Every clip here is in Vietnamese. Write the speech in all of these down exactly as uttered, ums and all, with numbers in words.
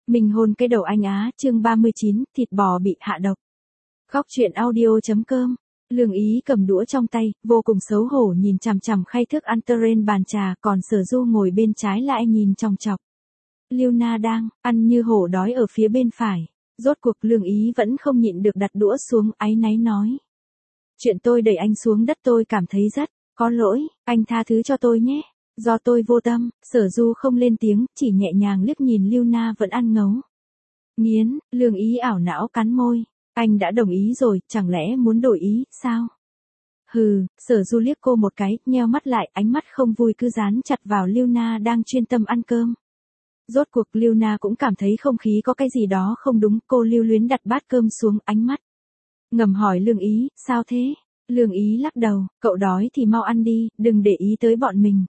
Mình hôn cái đầu anh á, chương ba mươi chín, thịt bò bị hạ độc. Góc truyện audio.com. Lương Ý cầm đũa trong tay, vô cùng xấu hổ nhìn chằm chằm khay thức ăn trên bàn trà, còn Sở Du ngồi bên trái lại nhìn chòng chọc. Liêu Na đang ăn như hổ đói ở phía bên phải. Rốt cuộc Lương Ý vẫn không nhịn được đặt đũa xuống, áy náy nói. Chuyện tôi đẩy anh xuống đất tôi cảm thấy rất có lỗi, anh tha thứ cho tôi nhé. Do tôi vô tâm, Sở Du không lên tiếng, chỉ nhẹ nhàng liếc nhìn Liêu Na vẫn ăn ngấu. Nghiến, Lương Ý ảo não cắn môi. Anh đã đồng ý rồi, chẳng lẽ muốn đổi ý, sao? Hừ, Sở Du liếc cô một cái, nheo mắt lại, ánh mắt không vui cứ dán chặt vào Liêu Na đang chuyên tâm ăn cơm. Rốt cuộc Liêu Na cũng cảm thấy không khí có cái gì đó không đúng, cô lưu luyến đặt bát cơm xuống, ánh mắt ngầm hỏi Lương Ý, sao thế? Lương Ý lắc đầu, cậu đói thì mau ăn đi, đừng để ý tới bọn mình.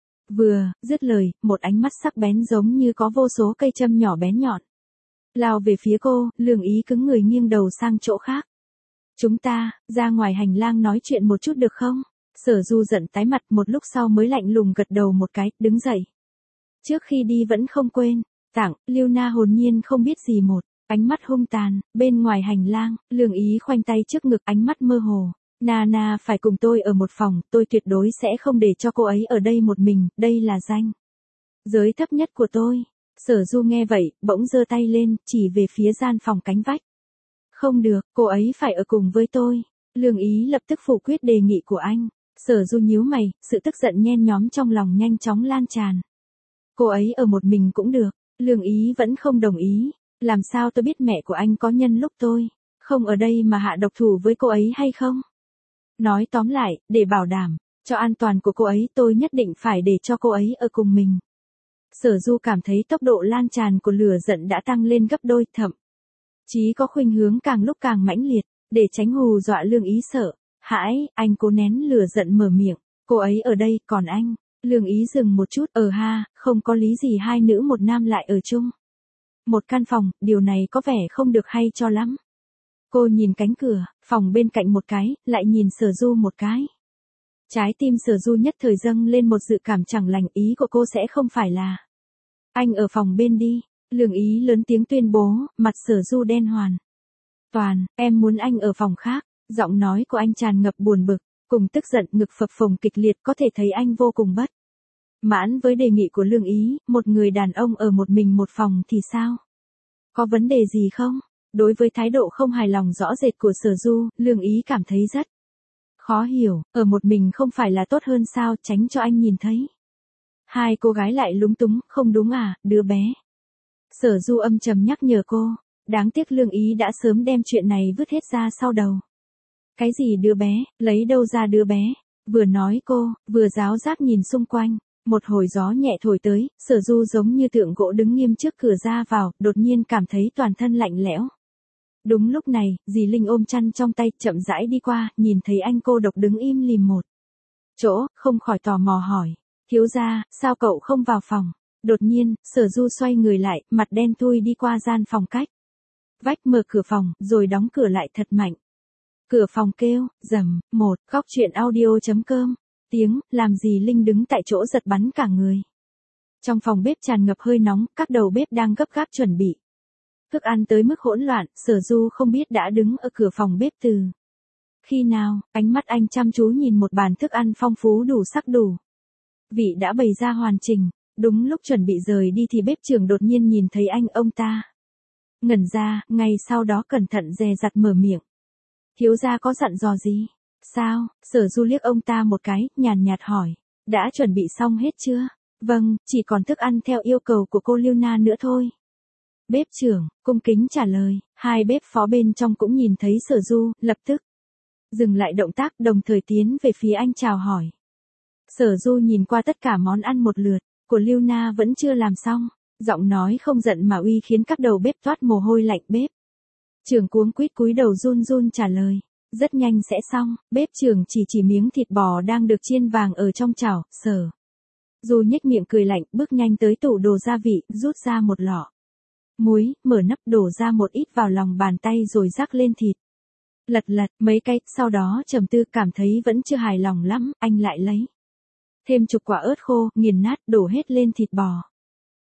Vừa dứt lời, một ánh mắt sắc bén giống như có vô số cây châm nhỏ bén nhọn lao về phía cô. Lương Ý cứng người nghiêng đầu sang chỗ khác. Chúng ta ra ngoài hành lang nói chuyện một chút được không? Sở Du giận tái mặt, một lúc sau mới lạnh lùng gật đầu một cái, đứng dậy. Trước khi đi vẫn không quên tặng. Liêu Na hồn nhiên không biết gì một ánh mắt hung tàn. Bên ngoài hành lang, Lương Ý khoanh tay trước ngực, ánh mắt mơ hồ. Na Na phải cùng tôi ở một phòng, tôi tuyệt đối sẽ không để cho cô ấy ở đây một mình, đây là danh giới thấp nhất của tôi. Sở Du nghe vậy, bỗng giơ tay lên, chỉ về phía gian phòng cánh vách. Không được, cô ấy phải ở cùng với tôi. Lương Ý lập tức phủ quyết đề nghị của anh. Sở Du nhíu mày, sự tức giận nhen nhóm trong lòng nhanh chóng lan tràn. Cô ấy ở một mình cũng được. Lương Ý vẫn không đồng ý. Làm sao tôi biết mẹ của anh có nhân lúc tôi không ở đây mà hạ độc thủ với cô ấy hay không? Nói tóm lại, để bảo đảm cho an toàn của cô ấy, tôi nhất định phải để cho cô ấy ở cùng mình. Sở Du cảm thấy tốc độ lan tràn của lửa giận đã tăng lên gấp đôi, thậm chí có khuynh hướng càng lúc càng mãnh liệt. Để tránh hù dọa Lương Ý sợ hãi, anh cố nén lửa giận mở miệng. Cô ấy ở đây, còn anh? Lương Ý dừng một chút, ờ ha, không có lý gì hai nữ một nam lại ở chung một căn phòng, điều này có vẻ không được hay cho lắm. Cô nhìn cánh cửa phòng bên cạnh một cái, lại nhìn Sở Du một cái. Trái tim Sở Du nhất thời dâng lên một dự cảm chẳng lành, ý của cô sẽ không phải là anh ở phòng bên đi. Lương Ý lớn tiếng tuyên bố, mặt Sở Du đen hoàn. Toàn, em muốn anh ở phòng khác. Giọng nói của anh tràn ngập buồn bực, cùng tức giận, ngực phập phồng kịch liệt, có thể thấy anh vô cùng bất mãn với đề nghị của Lương Ý. Một người đàn ông ở một mình một phòng thì sao? Có vấn đề gì không? Đối với thái độ không hài lòng rõ rệt của Sở Du, Lương Ý cảm thấy rất khó hiểu. Ở một mình không phải là tốt hơn sao, tránh cho anh nhìn thấy. Hai cô gái lại lúng túng, không đúng à, đứa bé. Sở Du âm trầm nhắc nhở cô. Đáng tiếc Lương Ý đã sớm đem chuyện này vứt hết ra sau đầu. Cái gì đứa bé, lấy đâu ra đứa bé? Vừa nói cô, vừa giáo giác nhìn xung quanh. Một hồi gió nhẹ thổi tới, Sở Du giống như tượng gỗ đứng nghiêm trước cửa ra vào, đột nhiên cảm thấy toàn thân lạnh lẽo. Đúng lúc này, dì Linh ôm chăn trong tay, chậm rãi đi qua, nhìn thấy anh cô độc đứng im lìm một chỗ, không khỏi tò mò hỏi. Thiếu gia, sao cậu không vào phòng? Đột nhiên, Sở Du xoay người lại, mặt đen thui đi qua gian phòng cách vách, mở cửa phòng, rồi đóng cửa lại thật mạnh. Cửa phòng kêu, rầm, một, góc truyện audio.com. Tiếng, làm gì Linh đứng tại chỗ giật bắn cả người. Trong phòng bếp tràn ngập hơi nóng, các đầu bếp đang gấp gáp chuẩn bị thức ăn tới mức hỗn loạn. Sở Du không biết đã đứng ở cửa phòng bếp từ khi nào, ánh mắt anh chăm chú nhìn một bàn thức ăn phong phú đủ sắc đủ vị đã bày ra hoàn chỉnh. Đúng lúc chuẩn bị rời đi thì bếp trưởng đột nhiên nhìn thấy anh, ông ta ngẩn ra, ngay sau đó cẩn thận dè dặt mở miệng. Thiếu gia có dặn dò gì? Sao? Sở Du liếc ông ta một cái, nhàn nhạt hỏi. Đã chuẩn bị xong hết chưa? Vâng, chỉ còn thức ăn theo yêu cầu của cô Liêu Na nữa thôi. Bếp trưởng cung kính trả lời. Hai bếp phó bên trong cũng nhìn thấy Sở Du, lập tức dừng lại động tác, đồng thời tiến về phía anh chào hỏi. Sở Du nhìn qua tất cả món ăn một lượt, của Liêu Na vẫn chưa làm xong. Giọng nói không giận mà uy khiến các đầu bếp toát mồ hôi lạnh. Bếp trưởng cuống quýt cúi đầu run run trả lời. Rất nhanh sẽ xong. Bếp trưởng chỉ chỉ miếng thịt bò đang được chiên vàng ở trong chảo. Sở Du nhếch miệng cười lạnh, bước nhanh tới tủ đồ gia vị, rút ra một lọ muối, mở nắp, đổ ra một ít vào lòng bàn tay rồi rắc lên thịt. Lật lật mấy cái, sau đó trầm tư, cảm thấy vẫn chưa hài lòng lắm, anh lại lấy thêm chục quả ớt khô, nghiền nát, đổ hết lên thịt bò.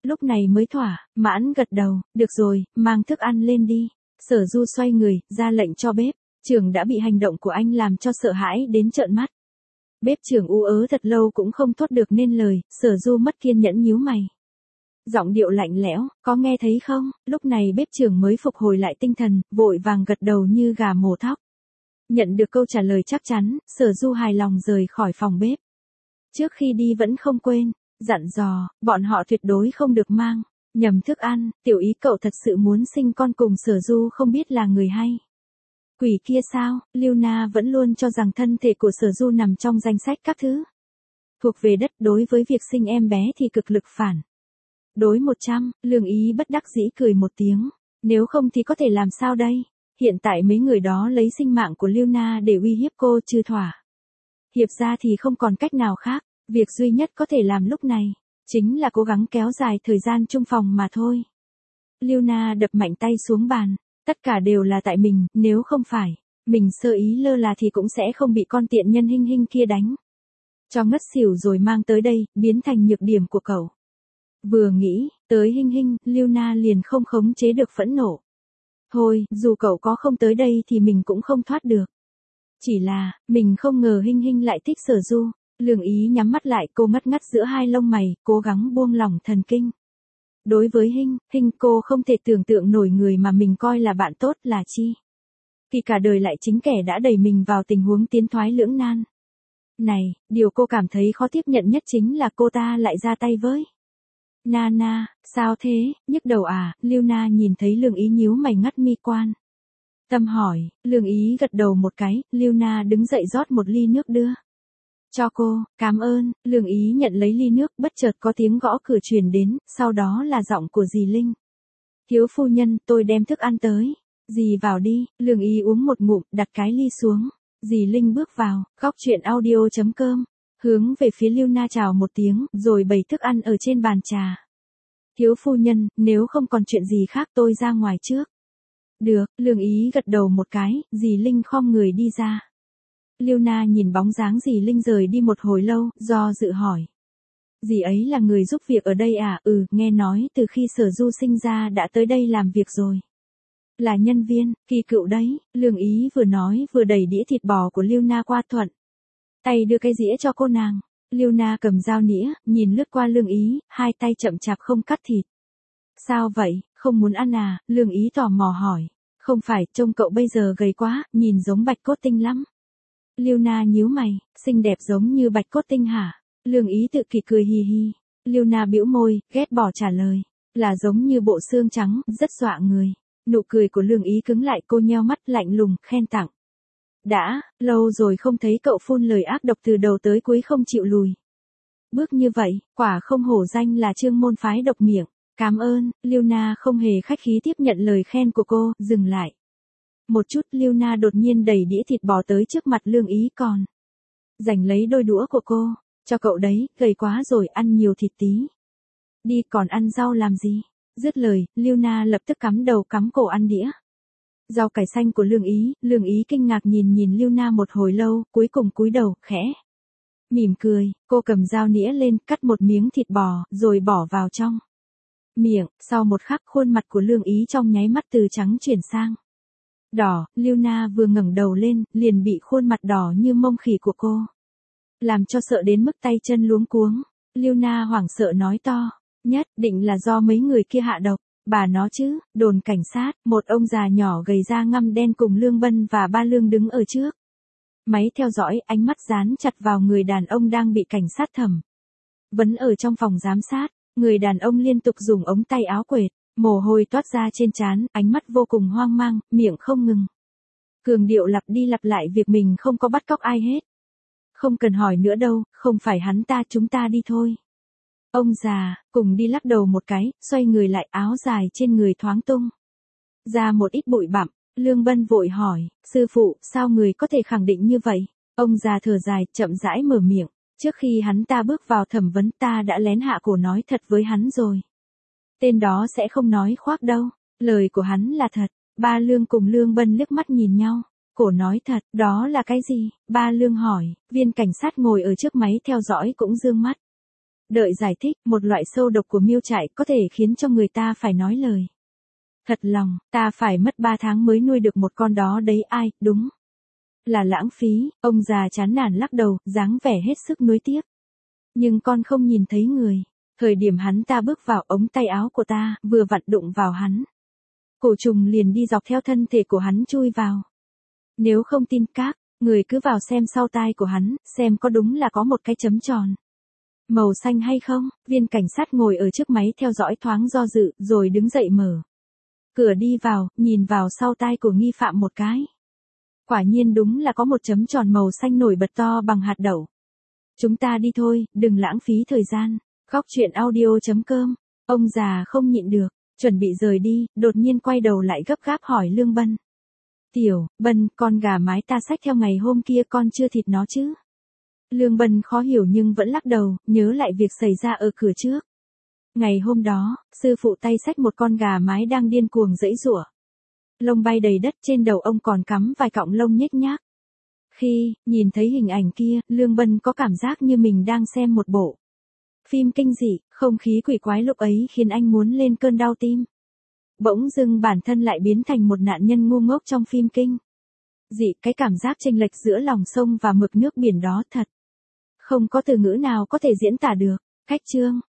lúc này mới thỏa, mãn gật đầu, được rồi, mang thức ăn lên đi. Sở Du xoay người, ra lệnh cho bếp, trưởng đã bị hành động của anh làm cho sợ hãi đến trợn mắt. Bếp trưởng ú ớ thật lâu cũng không thốt được nên lời, Sở Du mất kiên nhẫn nhíu mày. Giọng điệu lạnh lẽo, có nghe thấy không? Lúc này bếp trưởng mới phục hồi lại tinh thần, vội vàng gật đầu như gà mổ thóc. Nhận được câu trả lời chắc chắn, Sở Du hài lòng rời khỏi phòng bếp. Trước khi đi vẫn không quên, dặn dò, bọn họ tuyệt đối không được mang nhầm thức ăn, tiểu ý cậu thật sự muốn sinh con cùng Sở Du không biết là người hay. Quỷ kia sao, Lưu Na vẫn luôn cho rằng thân thể của Sở Du nằm trong danh sách các thứ thuộc về đất, đối với việc sinh em bé thì cực lực phản. Đối một trăm, Lương Ý bất đắc dĩ cười một tiếng, nếu không thì có thể làm sao đây? Hiện tại mấy người đó lấy sinh mạng của Lưu Na để uy hiếp cô chưa thỏa. Hiệp ra thì không còn cách nào khác, việc duy nhất có thể làm lúc này, chính là cố gắng kéo dài thời gian chung phòng mà thôi. Lưu Na đập mạnh tay xuống bàn, tất cả đều là tại mình, nếu không phải, mình sơ ý lơ là thì cũng sẽ không bị con tiện nhân Hinh Hinh kia đánh cho ngất xỉu rồi mang tới đây, biến thành nhược điểm của cậu. Vừa nghĩ tới Hinh Hinh, Lưu Na liền không khống chế được phẫn nộ. Thôi, dù cậu có không tới đây thì mình cũng không thoát được. Chỉ là, mình không ngờ Hinh Hinh lại thích Sở Du. Lương Ý nhắm mắt lại, cô ngắt ngắt giữa hai lông mày, cố gắng buông lỏng thần kinh. Đối với Hinh, Hinh cô không thể tưởng tượng nổi người mà mình coi là bạn tốt là chi. Vì cả đời lại chính kẻ đã đẩy mình vào tình huống tiến thoái lưỡng nan. Này, điều cô cảm thấy khó tiếp nhận nhất chính là cô ta lại ra tay với Nana, sao thế, nhức đầu à? Lưu Na nhìn thấy Lương Ý nhíu mày ngắt mi quan. Tâm hỏi, Lương Ý gật đầu một cái, Lưu Na đứng dậy rót một ly nước đưa cho cô, cảm ơn. Lương Ý nhận lấy ly nước, bất chợt có tiếng gõ cửa truyền đến, sau đó là giọng của dì Linh. Thiếu phu nhân, tôi đem thức ăn tới. Dì vào đi. Lương Ý uống một ngụm, đặt cái ly xuống. Dì Linh bước vào, góc chuyện audio chấm com. Hướng về phía Lưu Na chào một tiếng, rồi bày thức ăn ở trên bàn trà. Thiếu phu nhân, nếu không còn chuyện gì khác tôi ra ngoài trước. Được, Lương Ý gật đầu một cái, dì Linh khom người đi ra. Lưu Na nhìn bóng dáng dì Linh rời đi một hồi lâu, do dự hỏi. Dì ấy là người giúp việc ở đây à? Ừ, nghe nói từ khi Sở Du sinh ra đã tới đây làm việc rồi. Là nhân viên, kỳ cựu đấy. Lương Ý vừa nói vừa đẩy đĩa thịt bò của Lưu Na qua thuận tay đưa cái dĩa cho cô nàng. Lưu Na cầm dao nĩa, nhìn lướt qua Lương Ý, hai tay chậm chạp không cắt thịt. Sao vậy, không muốn ăn à? Lương Ý tò mò hỏi. Không phải, trông cậu bây giờ gầy quá, nhìn giống Bạch Cốt Tinh lắm. Lưu Na nhíu mày, xinh đẹp giống như Bạch Cốt Tinh hả? Lương Ý tự kỷ cười hì hì. Lưu Na bĩu môi, ghét bỏ trả lời. Là giống như bộ xương trắng, rất dọa người. Nụ cười của Lương Ý cứng lại, cô nheo mắt lạnh lùng, khen tặng. Đã, lâu rồi không thấy cậu phun lời ác độc từ đầu tới cuối không chịu lùi. Bước như vậy, quả không hổ danh là Trương môn phái độc miệng. Cảm ơn. Lưu Na không hề khách khí tiếp nhận lời khen của cô, dừng lại. Một chút, Lưu Na đột nhiên đẩy đĩa thịt bò tới trước mặt Lương Ý còn. Giành lấy đôi đũa của cô, cho cậu đấy, gầy quá rồi, ăn nhiều thịt tí. Đi, còn ăn rau làm gì? Dứt lời, Lưu Na lập tức cắm đầu cắm cổ ăn đĩa rau cải xanh của Lương Ý. Lương Ý kinh ngạc nhìn nhìn Lưu Na một hồi lâu, cuối cùng cúi đầu, khẽ mỉm cười, cô cầm dao nĩa lên, cắt một miếng thịt bò, rồi bỏ vào trong miệng. Sau một khắc, khuôn mặt của Lương Ý trong nháy mắt từ trắng chuyển sang đỏ. Lưu Na vừa ngẩng đầu lên, liền bị khuôn mặt đỏ như mông khỉ của cô làm cho sợ đến mức tay chân luống cuống. Lưu Na hoảng sợ nói to, nhất định là do mấy người kia hạ độc. Bà nó chứ. Đồn cảnh sát, một ông già nhỏ gầy da ngăm đen cùng Lương Bân và ba Lương đứng ở trước máy theo dõi, ánh mắt dán chặt vào người đàn ông đang bị cảnh sát thẩm vấn ở trong phòng giám sát. Người đàn ông liên tục dùng ống tay áo quệt, mồ hôi toát ra trên trán, ánh mắt vô cùng hoang mang, miệng không ngừng cường điệu lặp đi lặp lại việc mình không có bắt cóc ai hết. Không cần hỏi nữa đâu, không phải hắn ta, chúng ta đi thôi. Ông già, cùng đi lắc đầu một cái, xoay người lại, áo dài trên người thoáng tung ra một ít bụi bặm. Lương Bân vội hỏi, sư phụ, sao người có thể khẳng định như vậy? Ông già thở dài, chậm rãi mở miệng. Trước khi hắn ta bước vào thẩm vấn, ta đã lén hạ cổ nói thật với hắn rồi. Tên đó sẽ không nói khoác đâu. Lời của hắn là thật. Ba Lương cùng Lương Bân liếc mắt nhìn nhau. Cổ nói thật, đó là cái gì? Ba Lương hỏi. Viên cảnh sát ngồi ở trước máy theo dõi cũng dương mắt Đợi giải thích, một loại sâu độc của miêu trại có thể khiến cho người ta phải nói lời. Thật lòng, ta phải mất ba tháng mới nuôi được một con đó đấy ai, đúng. Là lãng phí, ông già chán nản lắc đầu, dáng vẻ hết sức nuối tiếc. Nhưng con không nhìn thấy người. Thời điểm hắn ta bước vào ống tay áo của ta, vừa vặn đụng vào hắn. Cổ trùng liền đi dọc theo thân thể của hắn chui vào. Nếu không tin các, người cứ vào xem sau tai của hắn, xem có đúng là có một cái chấm tròn màu xanh hay không. Viên cảnh sát ngồi ở trước máy theo dõi thoáng do dự, rồi đứng dậy mở cửa đi vào, nhìn vào sau tai của nghi phạm một cái. Quả nhiên đúng là có một chấm tròn màu xanh nổi bật to bằng hạt đậu. Chúng ta đi thôi, đừng lãng phí thời gian. Góc truyện audio chấm com. Ông già không nhịn được, chuẩn bị rời đi, đột nhiên quay đầu lại gấp gáp hỏi Lương Bân. Tiểu, Bân, con gà mái ta xách theo ngày hôm kia con chưa thịt nó chứ? Lương Bân khó hiểu nhưng vẫn lắc đầu, nhớ lại việc xảy ra ở cửa trước. Ngày hôm đó, sư phụ tay xách một con gà mái đang điên cuồng giãy giụa. Lông bay đầy đất, trên đầu ông còn cắm vài cọng lông nhếch nhác. Khi nhìn thấy hình ảnh kia, Lương Bân có cảm giác như mình đang xem một bộ phim kinh dị, không khí quỷ quái lúc ấy khiến anh muốn lên cơn đau tim. Bỗng dưng bản thân lại biến thành một nạn nhân ngu ngốc trong phim kinh dị, cái cảm giác chênh lệch giữa lòng sông và mực nước biển đó thật không có từ ngữ nào có thể diễn tả được. Cách chương